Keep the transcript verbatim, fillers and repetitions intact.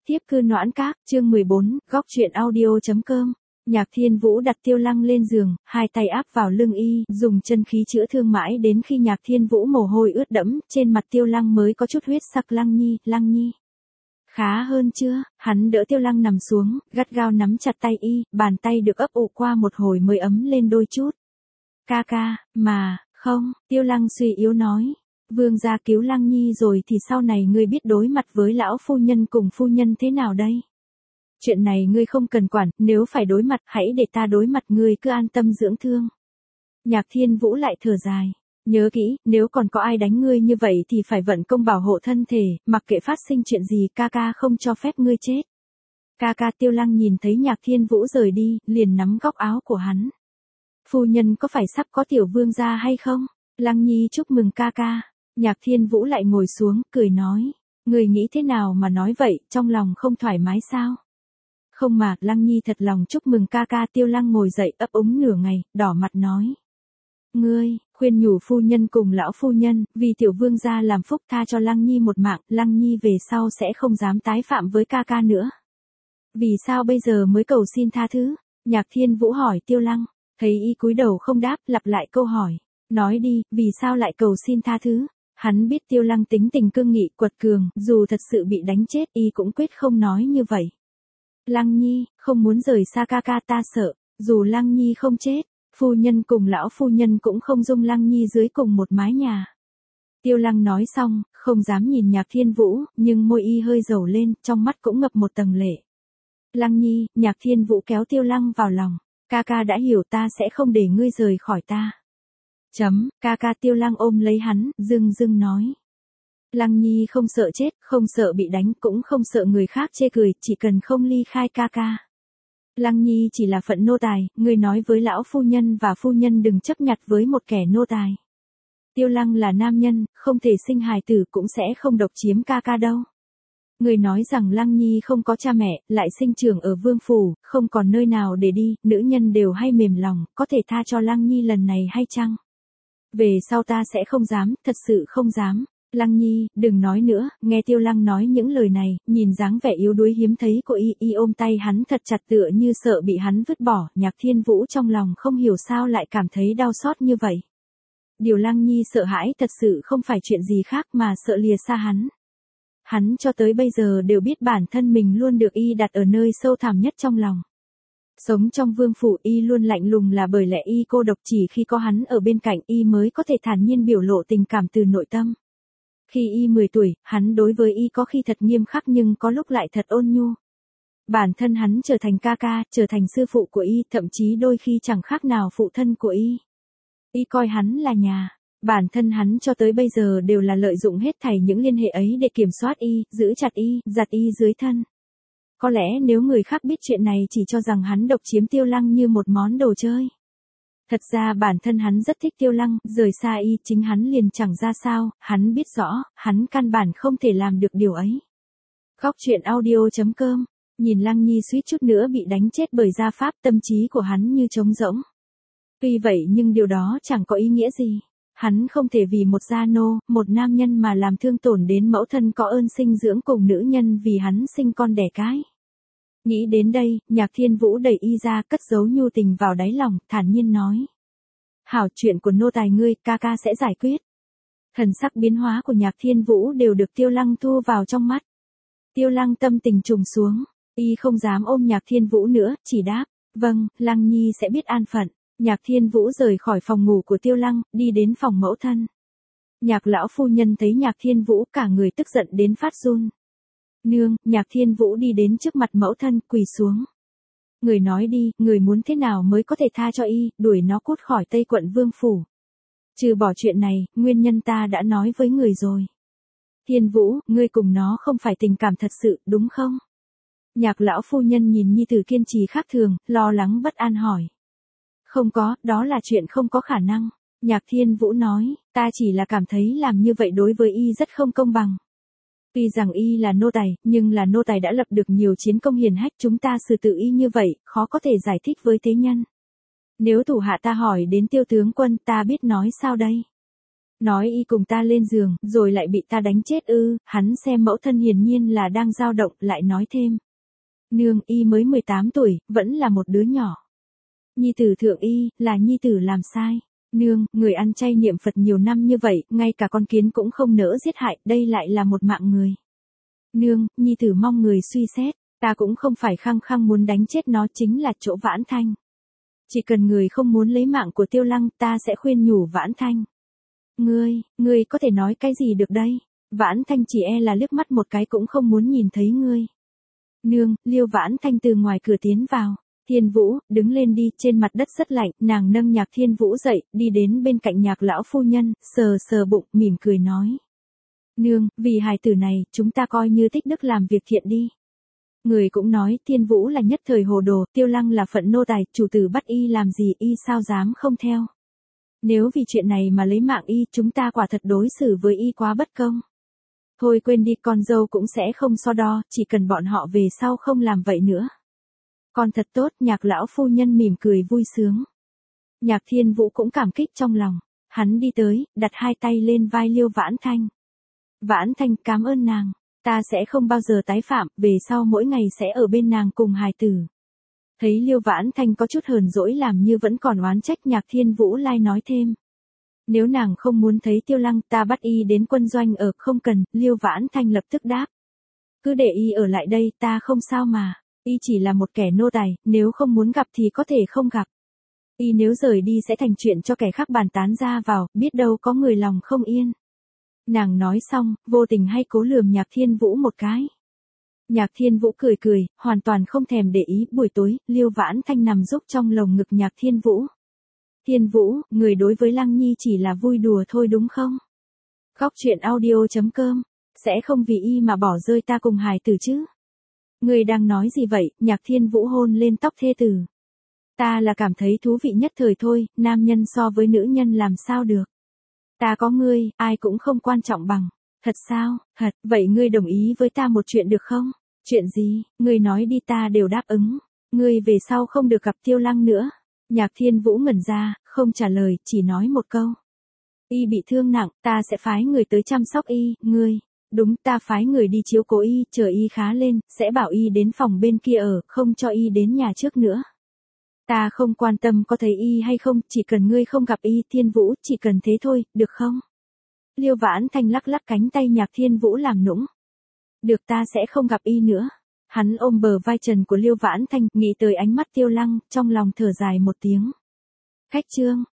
Tiếp cư noãn các, chương mười bốn, góc truyện audio.com. Nhạc Thiên Vũ đặt Tiêu Lăng lên giường, hai tay áp vào lưng y, dùng chân khí chữa thương mãi đến khi Nhạc Thiên Vũ mồ hôi ướt đẫm, trên mặt Tiêu Lăng mới có chút huyết sắc. Lăng Nhi, Lăng Nhi. Khá hơn chưa? Hắn đỡ Tiêu Lăng nằm xuống, gắt gao nắm chặt tay y, bàn tay được ấp ủ qua một hồi mới ấm lên đôi chút. Ca ca, mà, không, Tiêu Lăng suy yếu nói. Vương gia cứu Lăng Nhi rồi thì sau này ngươi biết đối mặt với lão phu nhân cùng phu nhân thế nào đây? Chuyện này ngươi không cần quản, nếu phải đối mặt hãy để ta đối mặt, ngươi cứ an tâm dưỡng thương. Nhạc Thiên Vũ lại thở dài. Nhớ kỹ, nếu còn có ai đánh ngươi như vậy thì phải vận công bảo hộ thân thể, mặc kệ phát sinh chuyện gì ca ca không cho phép ngươi chết. Ca ca. Tiêu Lăng nhìn thấy Nhạc Thiên Vũ rời đi, liền nắm góc áo của hắn. Phu nhân có phải sắp có tiểu vương gia hay không? Lăng Nhi chúc mừng ca ca. Nhạc Thiên Vũ lại ngồi xuống, cười nói. Người nghĩ thế nào mà nói vậy, trong lòng không thoải mái sao? Không mà, Lăng Nhi thật lòng chúc mừng ca ca. Tiêu Lăng ngồi dậy ấp úng nửa ngày, đỏ mặt nói. Ngươi, khuyên nhủ phu nhân cùng lão phu nhân, vì tiểu vương gia làm phúc tha cho Lăng Nhi một mạng, Lăng Nhi về sau sẽ không dám tái phạm với ca ca nữa. Vì sao bây giờ mới cầu xin tha thứ? Nhạc Thiên Vũ hỏi Tiêu Lăng, thấy y cúi đầu không đáp, lặp lại câu hỏi. Nói đi, vì sao lại cầu xin tha thứ? Hắn biết Tiêu Lăng tính tình cương nghị, quật cường, dù thật sự bị đánh chết y cũng quyết không nói như vậy. Lăng Nhi, không muốn rời xa ca ca, ta sợ, dù Lăng Nhi không chết, phu nhân cùng lão phu nhân cũng không dung Lăng Nhi dưới cùng một mái nhà. Tiêu Lăng nói xong, không dám nhìn Nhạc Thiên Vũ, nhưng môi y hơi dầu lên, trong mắt cũng ngập một tầng lệ. Lăng Nhi, Nhạc Thiên Vũ kéo Tiêu Lăng vào lòng, ca ca đã hiểu, ta sẽ không để ngươi rời khỏi ta. Chấm, ca ca. Tiêu Lăng ôm lấy hắn, dưng dưng nói. Lăng Nhi không sợ chết, không sợ bị đánh, cũng không sợ người khác chê cười, chỉ cần không ly khai ca ca. Lăng Nhi chỉ là phận nô tài, người nói với lão phu nhân và phu nhân đừng chấp nhặt với một kẻ nô tài. Tiêu Lăng là nam nhân, không thể sinh hài tử, cũng sẽ không độc chiếm ca ca đâu. Người nói rằng Lăng Nhi không có cha mẹ, lại sinh trưởng ở vương phủ, không còn nơi nào để đi, nữ nhân đều hay mềm lòng, có thể tha cho Lăng Nhi lần này hay chăng? Về sau ta sẽ không dám, thật sự không dám. Lăng Nhi, đừng nói nữa. Nghe Tiêu Lăng nói những lời này, nhìn dáng vẻ yếu đuối hiếm thấy của y, y ôm tay hắn thật chặt tựa như sợ bị hắn vứt bỏ. Nhạc Thiên Vũ trong lòng không hiểu sao lại cảm thấy đau xót như vậy. Điều Lăng Nhi sợ hãi thật sự không phải chuyện gì khác mà sợ lìa xa hắn. Hắn cho tới bây giờ đều biết bản thân mình luôn được y đặt ở nơi sâu thẳm nhất trong lòng. Sống trong vương phủ y luôn lạnh lùng là bởi lẽ y cô độc, chỉ khi có hắn ở bên cạnh y mới có thể thản nhiên biểu lộ tình cảm từ nội tâm. Khi y mười tuổi, hắn đối với y có khi thật nghiêm khắc nhưng có lúc lại thật ôn nhu. Bản thân hắn trở thành ca ca, trở thành sư phụ của y, thậm chí đôi khi chẳng khác nào phụ thân của y. Y coi hắn là nhà. Bản thân hắn cho tới bây giờ đều là lợi dụng hết thảy những liên hệ ấy để kiểm soát y, giữ chặt y, giặt y dưới thân. Có lẽ nếu người khác biết chuyện này chỉ cho rằng hắn độc chiếm Tiêu Lăng như một món đồ chơi. Thật ra bản thân hắn rất thích Tiêu Lăng, rời xa y chính hắn liền chẳng ra sao, hắn biết rõ, hắn căn bản không thể làm được điều ấy. Góc truyện audio.com, nhìn Lăng Nhi suýt chút nữa bị đánh chết bởi gia pháp, tâm trí của hắn như trống rỗng. Tuy vậy nhưng điều đó chẳng có ý nghĩa gì. Hắn không thể vì một gia nô, một nam nhân mà làm thương tổn đến mẫu thân có ơn sinh dưỡng cùng nữ nhân vì hắn sinh con đẻ cái. Nghĩ đến đây, Nhạc Thiên Vũ đẩy y ra, cất giấu nhu tình vào đáy lòng, thản nhiên nói. Hảo, chuyện của nô tài ngươi, ca ca sẽ giải quyết. Thần sắc biến hóa của Nhạc Thiên Vũ đều được Tiêu Lăng thu vào trong mắt. Tiêu Lăng tâm tình trùng xuống, y không dám ôm Nhạc Thiên Vũ nữa, chỉ đáp, vâng, Lăng Nhi sẽ biết an phận. Nhạc Thiên Vũ rời khỏi phòng ngủ của Tiêu Lăng, đi đến phòng mẫu thân. Nhạc lão phu nhân thấy Nhạc Thiên Vũ cả người tức giận đến phát run. Nương, Nhạc Thiên Vũ đi đến trước mặt mẫu thân, quỳ xuống. Người nói đi, người muốn thế nào mới có thể tha cho y, đuổi nó cút khỏi Tây quận vương phủ. Trừ bỏ chuyện này, nguyên nhân ta đã nói với người rồi. Thiên Vũ, ngươi cùng nó không phải tình cảm thật sự, đúng không? Nhạc lão phu nhân nhìn nhi tử kiên trì khác thường, lo lắng bất an hỏi. Không có, đó là chuyện không có khả năng. Nhạc Thiên Vũ nói, ta chỉ là cảm thấy làm như vậy đối với y rất không công bằng. Tuy rằng y là nô tài, nhưng là nô tài đã lập được nhiều chiến công hiển hách, chúng ta xử tự y như vậy, khó có thể giải thích với thế nhân. Nếu thủ hạ ta hỏi đến Tiêu tướng quân, ta biết nói sao đây? Nói y cùng ta lên giường, rồi lại bị ta đánh chết ư, hắn xem mẫu thân hiển nhiên là đang dao động, lại nói thêm. Nương, y mới mười tám tuổi, vẫn là một đứa nhỏ. Nhi tử thượng y, là nhi tử làm sai. Nương, người ăn chay niệm Phật nhiều năm như vậy, ngay cả con kiến cũng không nỡ giết hại, đây lại là một mạng người. Nương, nhi tử mong người suy xét, ta cũng không phải khăng khăng muốn đánh chết nó, chính là chỗ Vãn Thanh. Chỉ cần người không muốn lấy mạng của Tiêu Lăng, ta sẽ khuyên nhủ Vãn Thanh. Ngươi, ngươi có thể nói cái gì được đây? Vãn Thanh chỉ e là liếc mắt một cái cũng không muốn nhìn thấy ngươi. Nương, Liêu Vãn Thanh từ ngoài cửa tiến vào. Thiên Vũ, đứng lên đi, trên mặt đất rất lạnh, nàng nâng Nhạc Thiên Vũ dậy, đi đến bên cạnh Nhạc lão phu nhân, sờ sờ bụng, mỉm cười nói. Nương, vì hài tử này, chúng ta coi như tích đức làm việc thiện đi. Người cũng nói, Thiên Vũ là nhất thời hồ đồ, Tiêu Lăng là phận nô tài, chủ tử bắt y làm gì, y sao dám không theo. Nếu vì chuyện này mà lấy mạng y, chúng ta quả thật đối xử với y quá bất công. Thôi quên đi, con dâu cũng sẽ không so đo, chỉ cần bọn họ về sau không làm vậy nữa. Con thật tốt, Nhạc lão phu nhân mỉm cười vui sướng. Nhạc Thiên Vũ cũng cảm kích trong lòng. Hắn đi tới, đặt hai tay lên vai Liêu Vãn Thanh. Vãn Thanh, cảm ơn nàng. Ta sẽ không bao giờ tái phạm, về sau mỗi ngày sẽ ở bên nàng cùng hài tử. Thấy Liêu Vãn Thanh có chút hờn dỗi làm như vẫn còn oán trách, Nhạc Thiên Vũ lai nói thêm. Nếu nàng không muốn thấy Tiêu Lăng, ta bắt y đến quân doanh ở, không cần, Liêu Vãn Thanh lập tức đáp. Cứ để y ở lại đây, ta không sao mà. Y chỉ là một kẻ nô tài, nếu không muốn gặp thì có thể không gặp. Y nếu rời đi sẽ thành chuyện cho kẻ khác bàn tán ra vào, biết đâu có người lòng không yên. Nàng nói xong, vô tình hay cố lườm Nhạc Thiên Vũ một cái. Nhạc Thiên Vũ cười cười, hoàn toàn không thèm để ý. Buổi tối, Liêu Vãn Thanh nằm giúp trong lồng ngực Nhạc Thiên Vũ. Thiên Vũ, người đối với Lăng Nhi chỉ là vui đùa thôi đúng không? Góc truyện audio chấm com, sẽ không vì y mà bỏ rơi ta cùng hài tử chứ? Người đang nói gì vậy? Nhạc Thiên Vũ hôn lên tóc thê tử. Ta là cảm thấy thú vị nhất thời thôi, nam nhân so với nữ nhân làm sao được. Ta có ngươi, ai cũng không quan trọng bằng. Thật sao? Thật, vậy ngươi đồng ý với ta một chuyện được không? Chuyện gì? Ngươi nói đi, ta đều đáp ứng. Ngươi về sau không được gặp Tiêu Lăng nữa. Nhạc Thiên Vũ ngẩn ra, không trả lời, chỉ nói một câu. Y bị thương nặng, ta sẽ phái người tới chăm sóc y, ngươi. Đúng, ta phái người đi chiếu cố y, chờ y khá lên, sẽ bảo y đến phòng bên kia ở, không cho y đến nhà trước nữa. Ta không quan tâm có thấy y hay không, chỉ cần ngươi không gặp y. Thiên Vũ, chỉ cần thế thôi, được không? Liêu Vãn Thanh lắc lắc cánh tay Nhạc Thiên Vũ làm nũng. Được, ta sẽ không gặp y nữa. Hắn ôm bờ vai trần của Liêu Vãn Thanh, nghĩ tới ánh mắt Tiêu Lăng, trong lòng thở dài một tiếng. Khách trương,